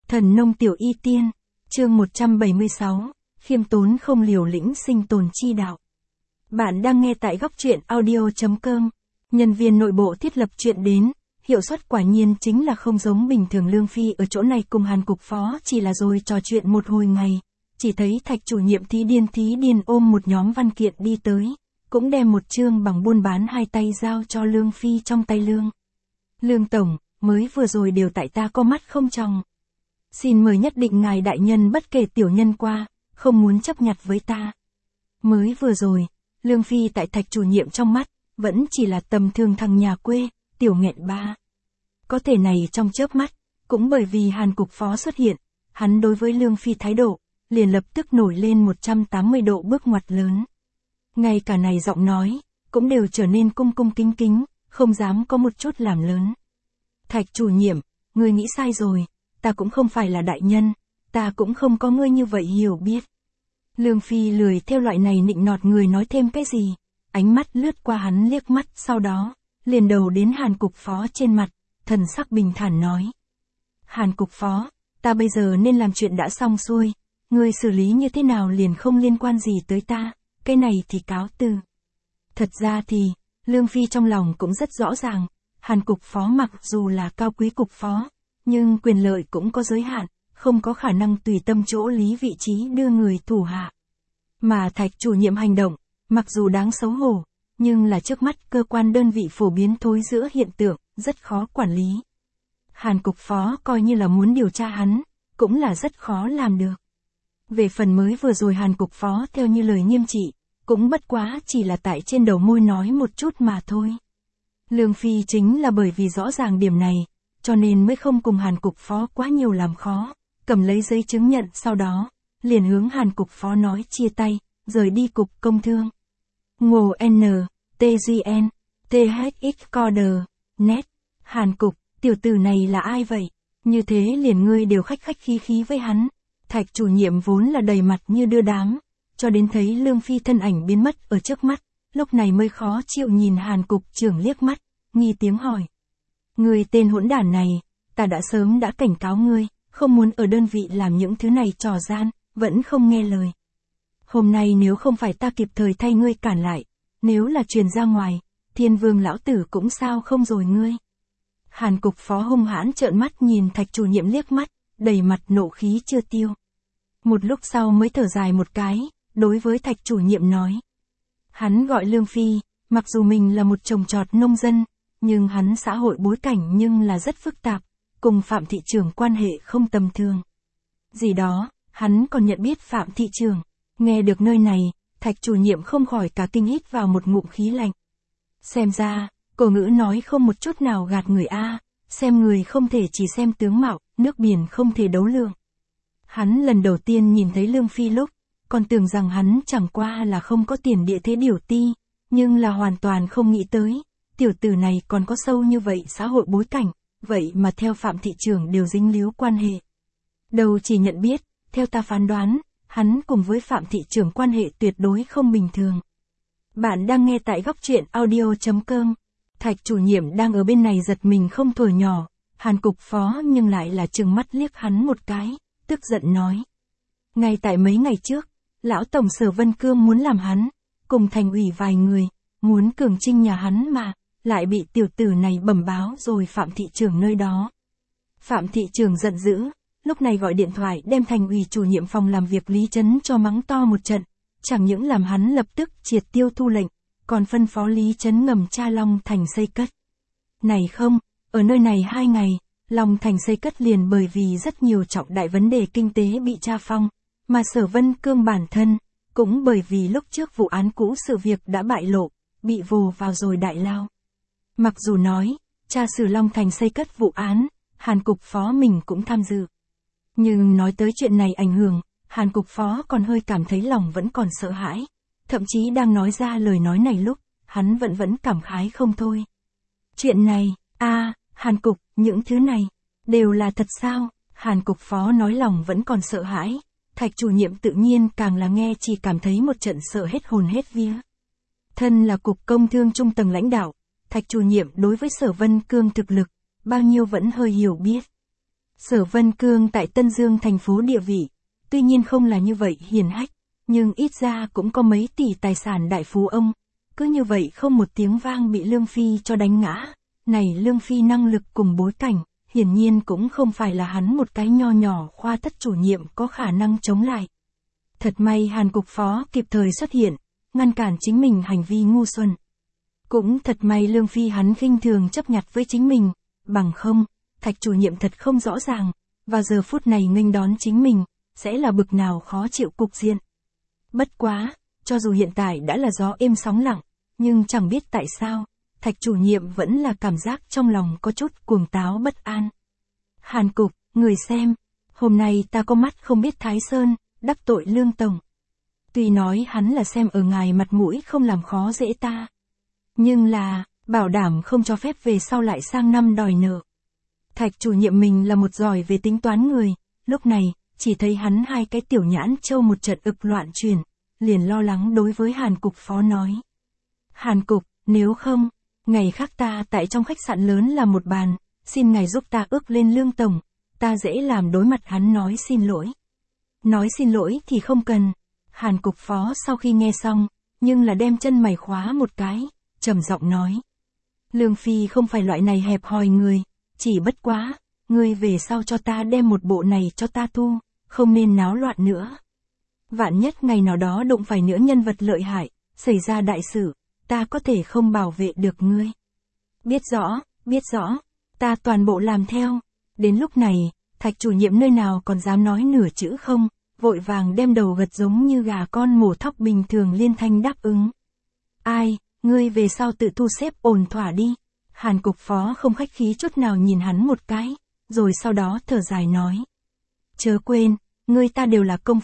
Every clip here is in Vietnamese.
Thần nông tiểu y tiên, chương 176, khiêm tốn không liều lĩnh sinh tồn chi đạo. Bạn đang nghe tại góc truyện audio.com. Nhân viên nội bộ thiết lập chuyện đến, hiệu suất quả nhiên chính là không giống bình thường. Lương Phi ở chỗ này cùng Hàn cục phó chỉ là rồi trò chuyện một hồi ngày, chỉ thấy Thạch chủ nhiệm thí điên ôm một nhóm văn kiện đi tới, cũng đem một chương bằng buôn bán hai tay giao cho Lương Phi trong tay. Lương tổng, mới vừa rồi đều tại ta có mắt không tròng. Xin mời nhất định ngài đại nhân bất kể tiểu nhân qua, không muốn chấp nhặt với ta. Mới vừa rồi, Lương Phi tại Thạch chủ nhiệm trong mắt, vẫn chỉ là tầm thường thằng nhà quê, tiểu nghẹn ba. Có thể này trong chớp mắt, cũng bởi vì Hàn cục phó xuất hiện, hắn đối với Lương Phi thái độ, liền lập tức nổi lên 180 độ bước ngoặt lớn. Ngay cả này giọng nói, cũng đều trở nên cung kính, không dám có một chút làm lớn. Thạch chủ nhiệm, ngươi nghĩ sai rồi, ta cũng không phải là đại nhân, ta cũng không có ngươi như vậy hiểu biết. Lương Phi lười theo loại này nịnh nọt người nói thêm cái gì, ánh mắt lướt qua hắn liếc mắt, sau đó, liền đầu đến Hàn cục phó trên mặt, thần sắc bình thản nói. Hàn cục phó, ta bây giờ nên làm chuyện đã xong xuôi, ngươi xử lý như thế nào liền không liên quan gì tới ta, cái này thì cáo từ. Thật ra thì, Lương Phi trong lòng cũng rất rõ ràng, Hàn cục phó mặc dù là cao quý cục phó, nhưng quyền lợi cũng có giới hạn, không có khả năng tùy tâm chỗ lý vị trí đưa người thủ hạ. Mà Thạch chủ nhiệm hành động, mặc dù đáng xấu hổ, nhưng là trước mắt cơ quan đơn vị phổ biến thối giữa hiện tượng, rất khó quản lý. Hàn cục phó coi như là muốn điều tra hắn, cũng là rất khó làm được. Về phần mới vừa rồi Hàn cục phó theo như lời nghiêm trị, cũng bất quá chỉ là tại trên đầu môi nói một chút mà thôi. Lương Phi chính là bởi vì rõ ràng điểm này, cho nên mới không cùng Hàn cục phó quá nhiều làm khó, cầm lấy giấy chứng nhận sau đó, liền hướng Hàn cục phó nói chia tay, rời đi cục công thương. Ngô N, TGN, THX Coder, Net, Hàn cục, tiểu tử này là ai vậy? Như thế liền ngươi đều khách khí với hắn. Thạch chủ nhiệm vốn là đầy mặt như đưa đám, cho đến thấy Lương Phi thân ảnh biến mất ở trước mắt, lúc này mới khó chịu nhìn Hàn cục trưởng liếc mắt, nghi tiếng hỏi. Ngươi tên hỗn đản này, ta đã sớm đã cảnh cáo ngươi, không muốn ở đơn vị làm những thứ này trò gian, vẫn không nghe lời. Hôm nay nếu không phải ta kịp thời thay ngươi cản lại, nếu là truyền ra ngoài, Thiên Vương lão tử cũng sao không rồi ngươi. Hàn cục phó hung hãn trợn mắt nhìn Thạch chủ nhiệm liếc mắt, đầy mặt nộ khí chưa tiêu. Một lúc sau mới thở dài một cái, đối với Thạch chủ nhiệm nói. Hắn gọi Lương Phi, mặc dù mình là một trồng trọt nông dân, nhưng hắn xã hội bối cảnh nhưng là rất phức tạp, cùng Phạm thị trưởng quan hệ không tầm thường. Gì đó, hắn còn nhận biết Phạm thị trưởng. Nghe được nơi này, Thạch chủ nhiệm không khỏi cả kinh hít vào một ngụm khí lạnh. Xem ra, cổ ngữ nói không một chút nào gạt người a, xem người không thể chỉ xem tướng mạo, nước biển không thể đấu lượng. Hắn lần đầu tiên nhìn thấy Lương Phi lúc, còn tưởng rằng hắn chẳng qua là không có tiền địa thế điểu ti, nhưng là hoàn toàn không nghĩ tới, tiểu tử này còn có sâu như vậy xã hội bối cảnh, vậy mà theo Phạm thị trưởng đều dính líu quan hệ. Đầu chỉ nhận biết, theo ta phán đoán, hắn cùng với Phạm thị trưởng quan hệ tuyệt đối không bình thường. Bạn đang nghe tại góc truyện audio.com. Thạch chủ nhiệm đang ở bên này giật mình không thổi nhỏ, Hàn cục phó nhưng lại là trừng mắt liếc hắn một cái, tức giận nói. Ngay tại mấy ngày trước, lão tổng Sở Vân Cương muốn làm hắn, cùng thành ủy vài người, muốn cường trinh nhà hắn mà, lại bị tiểu tử này bẩm báo rồi Phạm thị trưởng nơi đó. Phạm thị trưởng giận dữ, lúc này gọi điện thoại đem thành ủy chủ nhiệm phòng làm việc Lý Trấn cho mắng to một trận, chẳng những làm hắn lập tức triệt tiêu thu lệnh, còn phân phó Lý Trấn ngầm tra Long Thành xây cất. Này không, ở nơi này 2 ngày, Long Thành xây cất liền bởi vì rất nhiều trọng đại vấn đề kinh tế bị tra phong, mà Sở Vân Cương bản thân, cũng bởi vì lúc trước vụ án cũ sự việc đã bại lộ, bị vồ vào rồi đại lao. Mặc dù nói, tra xử Long Thành xây cất vụ án, Hàn cục phó mình cũng tham dự. Nhưng nói tới chuyện này ảnh hưởng, Hàn cục phó còn hơi cảm thấy lòng vẫn còn sợ hãi. Thậm chí đang nói ra lời nói này lúc, hắn vẫn cảm khái không thôi. Chuyện này, Hàn cục, những thứ này, đều là thật sao? Hàn cục phó nói lòng vẫn còn sợ hãi. Thạch chủ nhiệm tự nhiên càng là nghe chỉ cảm thấy một trận sợ hết hồn hết vía. Thân là cục công thương trung tầng lãnh đạo, Thạch chủ nhiệm đối với Sở Vân Cương thực lực, bao nhiêu vẫn hơi hiểu biết. Sở Vân Cương tại Tân Dương thành phố địa vị, tuy nhiên không là như vậy hiển hách, nhưng ít ra cũng có mấy tỷ tài sản đại phú ông. Cứ như vậy không một tiếng vang bị Lương Phi cho đánh ngã. Này Lương Phi năng lực cùng bối cảnh, hiển nhiên cũng không phải là hắn một cái nho nhỏ khoa thất chủ nhiệm có khả năng chống lại. Thật may Hàn cục phó kịp thời xuất hiện, ngăn cản chính mình hành vi ngu xuẩn. Cũng thật may Lương Phi hắn khinh thường chấp nhặt với chính mình, bằng không, Thạch chủ nhiệm thật không rõ ràng, vào giờ phút này nghênh đón chính mình, sẽ là bực nào khó chịu cục diện. Bất quá, cho dù hiện tại đã là gió êm sóng lặng, nhưng chẳng biết tại sao, Thạch chủ nhiệm vẫn là cảm giác trong lòng có chút cuồng táo bất an. Hàn cục, người xem, hôm nay ta có mắt không biết Thái Sơn, đắc tội Lương Tổng. Tuy nói hắn là xem ở ngài mặt mũi không làm khó dễ ta. Nhưng là, bảo đảm không cho phép về sau lại sang năm đòi nợ. Thạch chủ nhiệm mình là một giỏi về tính toán người, lúc này, chỉ thấy hắn hai cái tiểu nhãn trâu một trận ực loạn chuyển, liền lo lắng đối với Hàn cục phó nói. Hàn cục, nếu không, ngày khác ta tại trong khách sạn lớn là một bàn, xin ngài giúp ta ước lên Lương Tổng, ta dễ làm đối mặt hắn nói xin lỗi. Nói xin lỗi thì không cần. Hàn cục phó sau khi nghe xong, nhưng là đem chân mày khóa một cái, trầm giọng nói. Lương Phi không phải loại này hẹp hòi người, chỉ bất quá, ngươi về sau cho ta đem một bộ này cho ta thu, không nên náo loạn nữa. Vạn nhất ngày nào đó đụng phải nữa nhân vật lợi hại, xảy ra đại sự, ta có thể không bảo vệ được ngươi. Biết rõ, ta toàn bộ làm theo. Đến lúc này, Thạch chủ nhiệm nơi nào còn dám nói nửa chữ không, vội vàng đem đầu gật giống như gà con mổ thóc bình thường liên thanh đáp ứng. Ai, ngươi về sau tự thu xếp ổn thỏa đi. Hàn cục phó không khách khí chút nào nhìn hắn một cái, rồi sau đó thở dài nói. Chớ quên, ngươi ta đều là công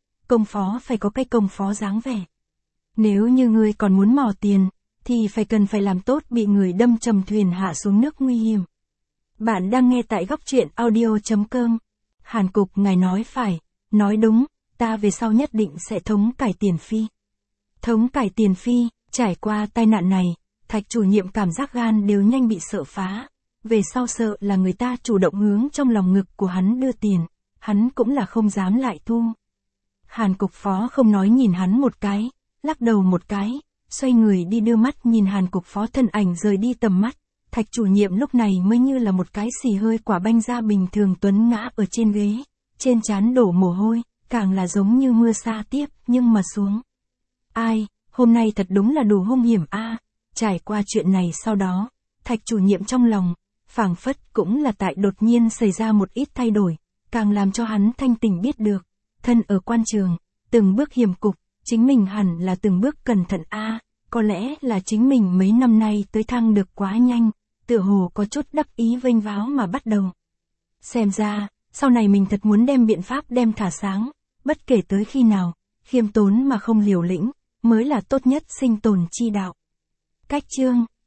phó phải có cái công phó dáng vẻ. Nếu như ngươi còn muốn mò tiền, thì cần phải làm tốt bị người đâm trầm thuyền hạ xuống nước nguy hiểm. Bạn đang nghe tại góc truyện audio.com. Hàn cục ngài nói phải, nói đúng, ta về sau nhất định sẽ thống cải tiền phi. Thống cải tiền phi, trải qua tai nạn này, Thạch chủ nhiệm cảm giác gan đều nhanh bị sợ phá. Về sau sợ là người ta chủ động hướng trong lòng ngực của hắn đưa tiền, hắn cũng là không dám lại thu. Hàn cục phó không nói nhìn hắn một cái, lắc đầu một cái, xoay người đi đưa mắt nhìn Hàn cục phó thân ảnh rời đi tầm mắt. Thạch chủ nhiệm lúc này mới như là một cái xì hơi quả banh ra bình thường tuấn ngã ở trên ghế, trên trán đổ mồ hôi, càng là giống như mưa sa tiếp nhưng mà xuống. Ai, hôm nay thật đúng là đủ hung hiểm a. Trải qua chuyện này sau đó, Thạch chủ nhiệm trong lòng, phảng phất cũng là tại đột nhiên xảy ra một ít thay đổi, càng làm cho hắn thanh tỉnh biết được, thân ở quan trường, từng bước hiểm cục, chính mình hẳn là từng bước cẩn thận a. Có lẽ là chính mình mấy năm nay tới thăng được quá nhanh, tựa hồ có chút đắc ý vênh váo mà bắt đầu. Xem ra, sau này mình thật muốn đem biện pháp đem thả sáng, bất kể tới khi nào, khiêm tốn mà không liều lĩnh, mới là tốt nhất sinh tồn chi đạo. Cách chương